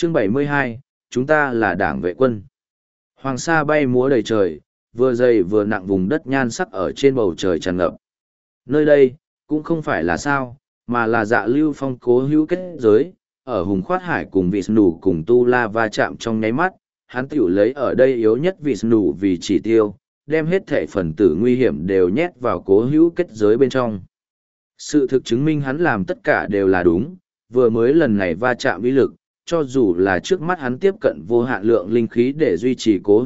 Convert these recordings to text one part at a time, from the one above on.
Chương 72, chúng ta là đảng vệ quân. Hoàng sa bay múa đầy trời, vừa dày vừa nặng vùng đất nhan sắc ở trên bầu trời tràn ngập. Nơi đây, cũng không phải là sao, mà là Dạ Lưu Phong cố hữu kết giới, ở Hùng Khoát Hải cùng Vishnu cùng Tu La va chạm trong nháy mắt, hắn tiểu lấy ở đây yếu nhất Vishnu vì chỉ tiêu, đem hết thể phần tử nguy hiểm đều nhét vào cố hữu kết giới bên trong. Sự thực chứng minh hắn làm tất cả đều là đúng, vừa mới lần này va chạm uy lực, cho dù là trước mắt hắn tiếp cận vô hạn lượng linh khí để duy trì cố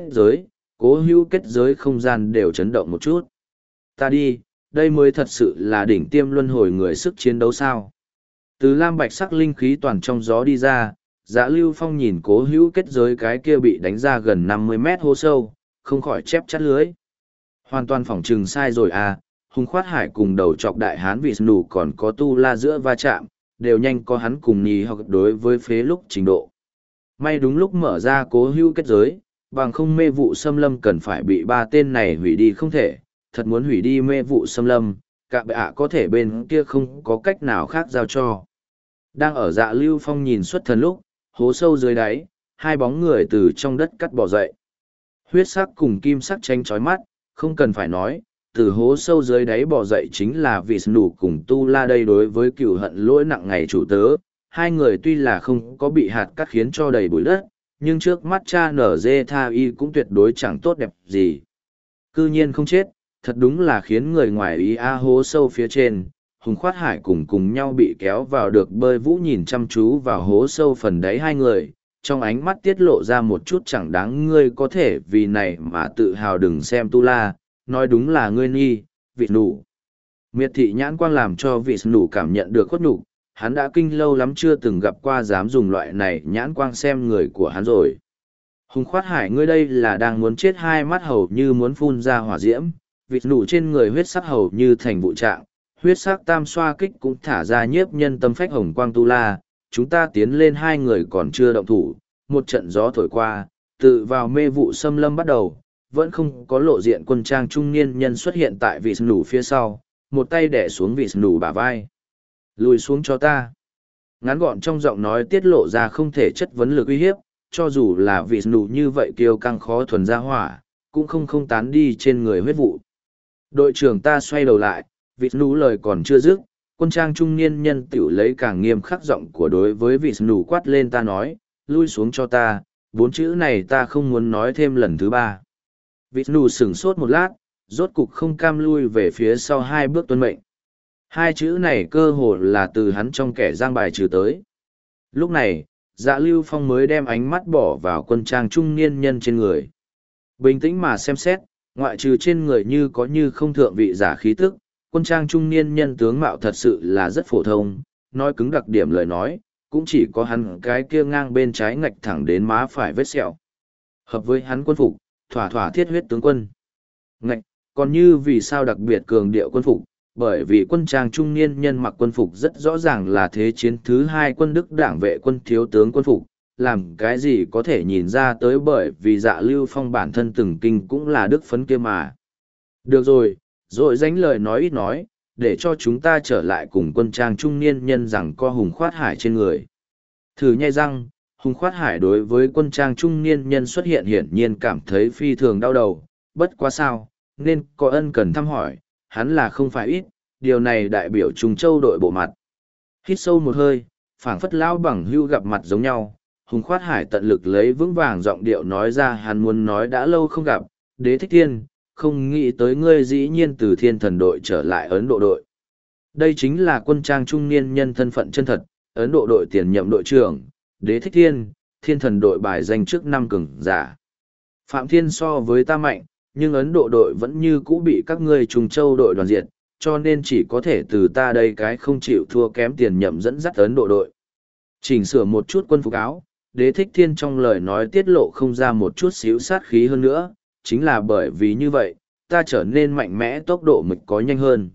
hữu kết giới không gian đều chấn động một chút. Ta đi, đây mới thật sự là đỉnh tiêm luân hồi người sức chiến đấu sao. Từ lam bạch sắc linh khí toàn trong gió đi ra, Dạ Lưu Phong nhìn cố hữu kết giới cái kia bị đánh ra gần 50 mét hố sâu, không khỏi chép chắt lưới. Hoàn toàn phỏng trừng sai rồi à, Hùng Khoát Hải cùng đầu chọc đại hán Vishnu còn có Tu La giữa va chạm, đều nhanh có hắn cùng nhì hoặc đối với phế lúc trình độ. May đúng lúc mở ra cố hữu kết giới, bằng không mê vụ xâm lâm cần phải bị ba tên này hủy đi không thể, thật muốn hủy đi mê vụ xâm lâm, cả bệ ạ có thể bên kia không có cách nào khác giao cho. Đang ở Dạ Lưu Phong nhìn xuất thần lúc, hố sâu dưới đáy, hai bóng người từ trong đất cắt bò dậy. Huyết sắc cùng kim sắc tranh chói mắt, không cần phải nói, từ hố sâu dưới đáy bò dậy chính là Vishnu cùng Tu La đây đối với cựu hận lỗi nặng ngày chủ tớ. Hai người tuy là không có bị hạt cắt khiến cho đầy bụi đất, nhưng trước mắt cha nở dê tha y cũng tuyệt đối chẳng tốt đẹp gì. Cư nhiên không chết, thật đúng là khiến người ngoài ý hố sâu phía trên. Hùng Khoát Hải cùng nhau bị kéo vào được bơi vũ nhìn chăm chú vào hố sâu phần đáy hai người, trong ánh mắt tiết lộ ra một chút chẳng đáng ngươi có thể vì này mà tự hào đừng xem Tu La, nói đúng là ngươi nghi, Vishnu. Miệt thị nhãn quang làm cho Vishnu cảm nhận được khuất nhục, hắn đã kinh lâu lắm chưa từng gặp qua dám dùng loại này nhãn quang xem người của hắn rồi. Hùng Khoát Hải ngươi đây là đang muốn chết hai mắt hầu như muốn phun ra hỏa diễm, Vishnu trên người huyết sắc hầu như thành vụ trạng, huyết sắc tam xoa kích cũng thả ra nhiếp nhân tâm phách hồng quang Tu La, chúng ta tiến lên hai người còn chưa động thủ, một trận gió thổi qua, tự vào mê vụ xâm lâm bắt đầu, vẫn không có lộ diện quân trang trung niên nhân xuất hiện tại Vishnu phía sau, một tay đẻ xuống Vishnu bả vai. Lùi xuống cho ta. Ngắn gọn trong giọng nói tiết lộ ra không thể chất vấn lực uy hiếp, cho dù là Vishnu như vậy kiêu căng khó thuần ra hỏa, cũng không tán đi trên người huyết vụ. Đội trưởng ta xoay đầu lại, Vishnu lời còn chưa dứt, quân trang trung niên nhân tiểu lấy càng nghiêm khắc giọng của đối với Vishnu quát lên ta nói, lui xuống cho ta, bốn chữ này ta không muốn nói thêm lần thứ ba. Vishnu sửng sốt một lát, rốt cục không cam lui về phía sau hai bước tuân mệnh. Hai chữ này cơ hồ là từ hắn trong kẻ giang bài trừ tới. Lúc này, Dạ Lưu Phong mới đem ánh mắt bỏ vào quân trang trung niên nhân trên người. Bình tĩnh mà xem xét, ngoại trừ trên người như có như không thượng vị giả khí tức, quân trang trung niên nhân tướng mạo thật sự là rất phổ thông, nói cứng đặc điểm lời nói, cũng chỉ có hắn cái kia ngang bên trái ngạch thẳng đến má phải vết sẹo. Hợp với hắn quân phục, thỏa thỏa thiết huyết tướng quân. Ngạch, còn như vì sao đặc biệt cường điệu quân phục, bởi vì quân trang trung niên nhân mặc quân phục rất rõ ràng là thế chiến thứ hai quân Đức đảng vệ quân thiếu tướng quân phục, làm cái gì có thể nhìn ra tới bởi vì Dạ Lưu Phong bản thân từng kinh cũng là đức phấn kia mà. Được rồi dánh lời nói ít nói, để cho chúng ta trở lại cùng quân trang trung niên nhân rằng co Hùng Khoát Hải trên người. Thử nhai răng, Hùng Khoát Hải đối với quân trang trung niên nhân xuất hiện hiển nhiên cảm thấy phi thường đau đầu, bất quá sao, nên có ân cần thăm hỏi, hắn là không phải ít, điều này đại biểu Trùng Châu đội bộ mặt. Hít sâu một hơi, phảng phất lão bằng hưu gặp mặt giống nhau, Hùng Khoát Hải tận lực lấy vững vàng giọng điệu nói ra hắn muốn nói đã lâu không gặp, Đế Thích Thiên, không nghĩ tới ngươi dĩ nhiên từ Thiên Thần đội trở lại Ấn Độ đội. Đây chính là quân trang trung niên nhân thân phận chân thật, Ấn Độ đội tiền nhậm đội trưởng, Đế Thích Thiên, Thiên Thần đội bài danh trước năm cường giả. Phạm Thiên so với ta mạnh, nhưng Ấn Độ đội vẫn như cũ bị các ngươi Trùng Châu đội đoàn diệt, cho nên chỉ có thể từ ta đây cái không chịu thua kém tiền nhậm dẫn dắt Ấn Độ đội. Chỉnh sửa một chút quân phục áo, Đế Thích Thiên trong lời nói tiết lộ không ra một chút xíu sát khí hơn nữa, chính là bởi vì như vậy, ta trở nên mạnh mẽ tốc độ mịch có nhanh hơn.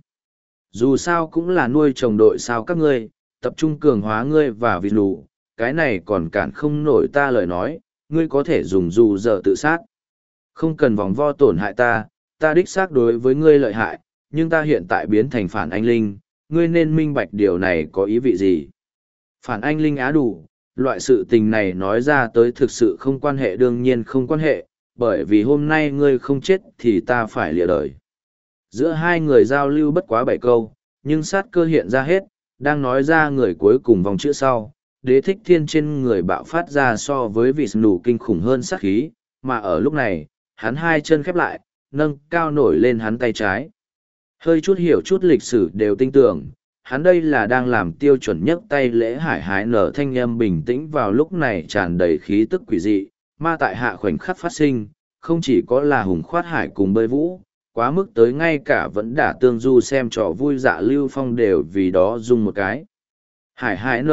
Dù sao cũng là nuôi trồng đội sao các ngươi, tập trung cường hóa ngươi và Vishnu, cái này còn cản không nổi ta lời nói, ngươi có thể dùng dù giờ tự sát. Không cần vòng vo tổn hại ta đích xác đối với ngươi lợi hại, nhưng ta hiện tại biến thành phản anh linh, ngươi nên minh bạch điều này có ý vị gì. Phản anh linh á đủ, Loại sự tình này nói ra tới thực sự không quan hệ, đương nhiên không quan hệ, bởi vì hôm nay ngươi không chết thì ta phải lìa đời. Giữa hai người giao lưu bất quá 7 câu, nhưng sát cơ hiện ra hết, đang nói ra người cuối cùng vòng chữ sau. Đế thích thiên trên người bạo phát ra so với vị nủ kinh khủng hơn sát khí, mà ở lúc này, hắn hai chân khép lại, nâng cao nổi lên hắn tay trái. Hơi chút hiểu chút lịch sử đều tin tưởng, hắn đây là đang làm tiêu chuẩn nhất tay lễ hải hái nở thanh âm bình tĩnh vào lúc này tràn đầy khí tức quỷ dị, ma tại hạ khoảnh khắc phát sinh, không chỉ có là hùng khoát hải cùng bơi vũ, quá mức tới ngay cả vẫn đả tương du xem trò vui dạ lưu phong đều vì đó dùng một cái. Hải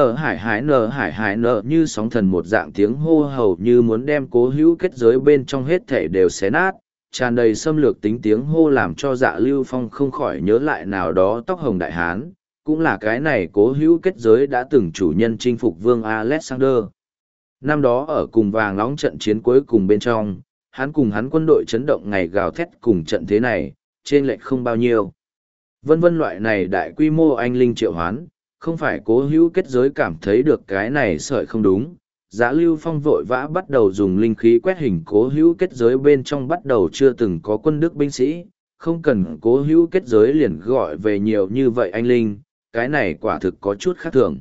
hải nở như sóng thần một dạng tiếng hô hầu như muốn đem cố hữu kết giới bên trong hết thể đều xé nát, tràn đầy xâm lược tính tiếng hô làm cho dạ lưu phong không khỏi nhớ lại nào đó tóc hồng đại hán, cũng là cái này cố hữu kết giới đã từng chủ nhân chinh phục vương Alexander. Năm đó ở cùng vàng nóng trận chiến cuối cùng bên trong, hắn cùng hắn quân đội chấn động ngày gào thét cùng trận thế này, trên lệch không bao nhiêu. Vân vân loại này đại quy mô anh linh triệu hoán, không phải cố hữu kết giới cảm thấy được cái này sợi không đúng. Giá Lưu Phong vội vã bắt đầu dùng linh khí quét hình cố hữu kết giới bên trong bắt đầu chưa từng có quân đức binh sĩ, không cần cố hữu kết giới liền gọi về nhiều như vậy anh linh, cái này quả thực có chút khác thường.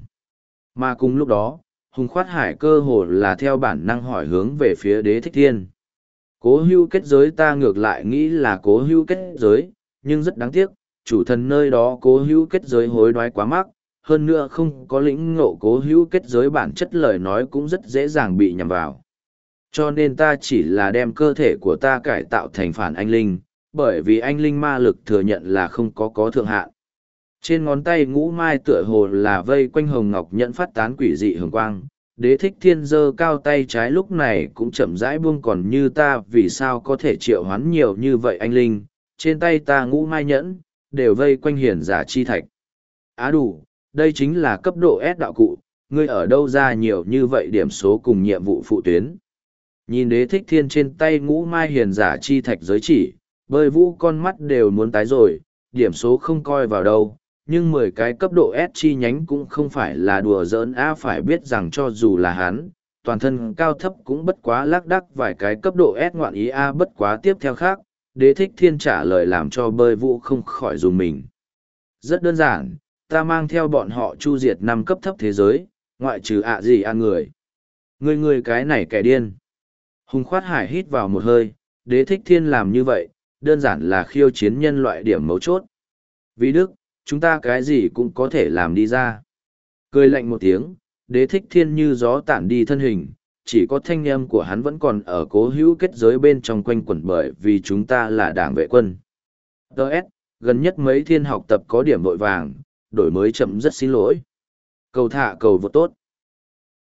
Mà cùng lúc đó, Hùng Khoát Hải cơ hồ là theo bản năng hỏi hướng về phía Đế Thích Thiên. Cố hữu kết giới ta ngược lại nghĩ là cố hữu kết giới, nhưng rất đáng tiếc, chủ thần nơi đó cố hữu kết giới hối đoái quá mắc, hơn nữa không có lĩnh ngộ cố hữu kết giới bản chất lời nói cũng rất dễ dàng bị nhầm vào. Cho nên ta chỉ là đem cơ thể của ta cải tạo thành phản anh linh, bởi vì anh linh ma lực thừa nhận là không có thượng hạn. Trên ngón tay ngũ mai tựa hồ là vây quanh hồng ngọc nhận phát tán quỷ dị hồng quang. Đế thích thiên giơ cao tay trái lúc này cũng chậm rãi buông, còn như ta vì sao có thể triệu hoán nhiều như vậy anh linh, trên tay ta ngũ mai nhẫn, đều vây quanh hiển giả chi thạch. Á đủ, đây chính là cấp độ S đạo cụ, ngươi ở đâu ra nhiều như vậy điểm số cùng nhiệm vụ phụ tuyến. Nhìn Đế thích thiên trên tay ngũ mai hiền giả chi thạch giới chỉ, bơi vũ con mắt đều muốn tái rồi, điểm số không coi vào đâu, nhưng 10 cái cấp độ S chi nhánh cũng không phải là đùa giỡn phải biết rằng cho dù là hắn, toàn thân cao thấp cũng bất quá lác đác vài cái cấp độ S ngoạn ý bất quá tiếp theo khác, Đế thích thiên trả lời làm cho bơi vũ không khỏi dùng mình. Rất đơn giản, ta mang theo bọn họ chu diệt 5 cấp thấp thế giới, ngoại trừ gì ăn người. Người cái này kẻ điên. Hùng Khoát Hải hít vào một hơi, Đế thích thiên làm như vậy, đơn giản là khiêu chiến nhân loại điểm mấu chốt. Vì Đức, chúng ta cái gì cũng có thể làm đi ra. Cười lạnh một tiếng, Đế thích thiên như gió tản đi thân hình, chỉ có thanh âm của hắn vẫn còn ở cố hữu kết giới bên trong quanh quẩn, bởi vì chúng ta là đảng vệ quân. Đợt, gần nhất mấy thiên học tập có điểm vội vàng, đổi mới chậm rất xin lỗi. Cầu thả cầu vô tốt.